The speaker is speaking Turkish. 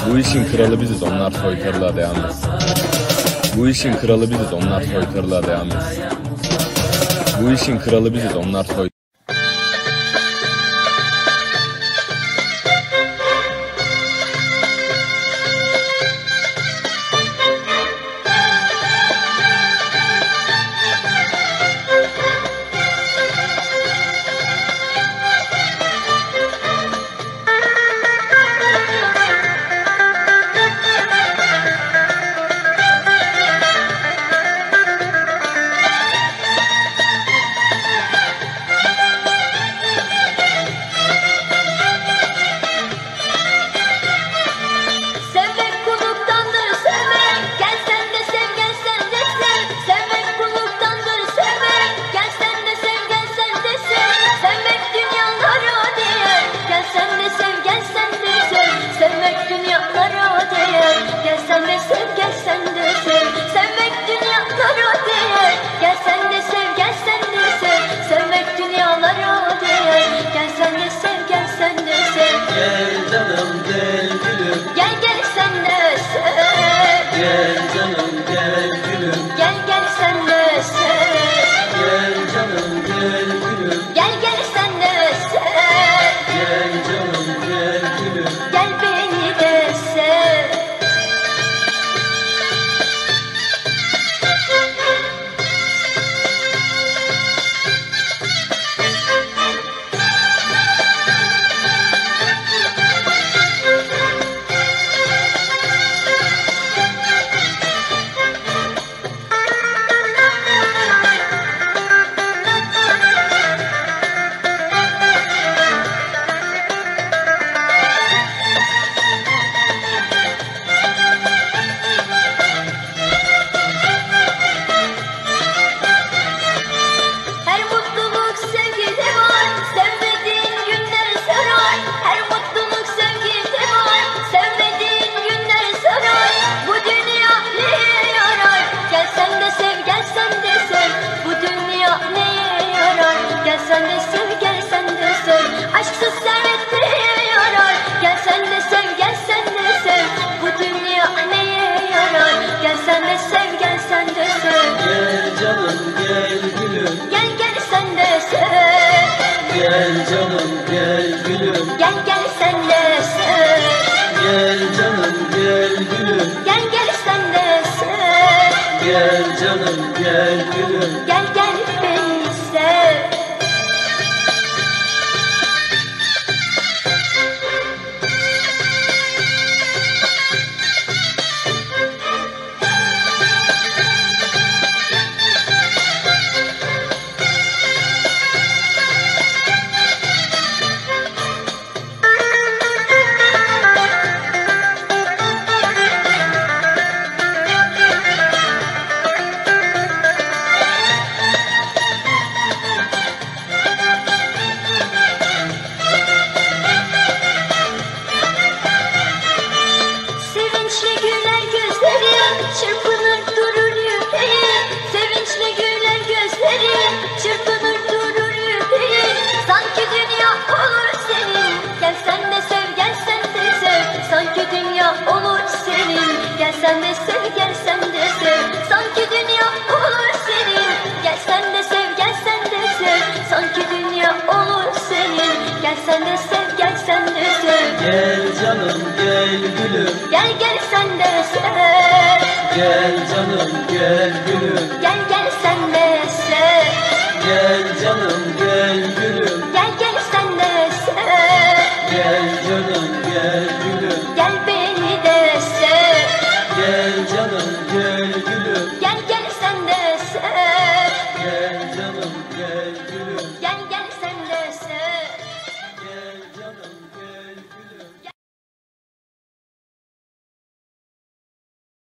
Bu işin kralı biziz, onlar soytarılığa devam etsin. Bu işin kralı biziz, onlar soytarılığa devam etsin. Bu işin kralı biziz, onlar soy... Gel canım gel gülüm, gel gel sen de sev. Gel canım gel gülüm, gel gel sen de sev. Gel canım gel gülüm, gel gel beni sev. Çırpınır durur yüreğim, sevinçle güler gözlerim, çırpınır durur yüreğim, sanki dünya olur senin. Gel sen de sev, gel sen de sev, sanki dünya olur senin. Gel sen de sev, gel sen de sev, sanki dünya olur senin. Gel sen de sev, gel sen de sev, sanki dünya olur senin. Gel sen de sev, gel sen de sev. Gel canım gel gülüm, gel gel sen de sev. Gel canım gel gülüm, gel gel sen de sev. Gel canım gel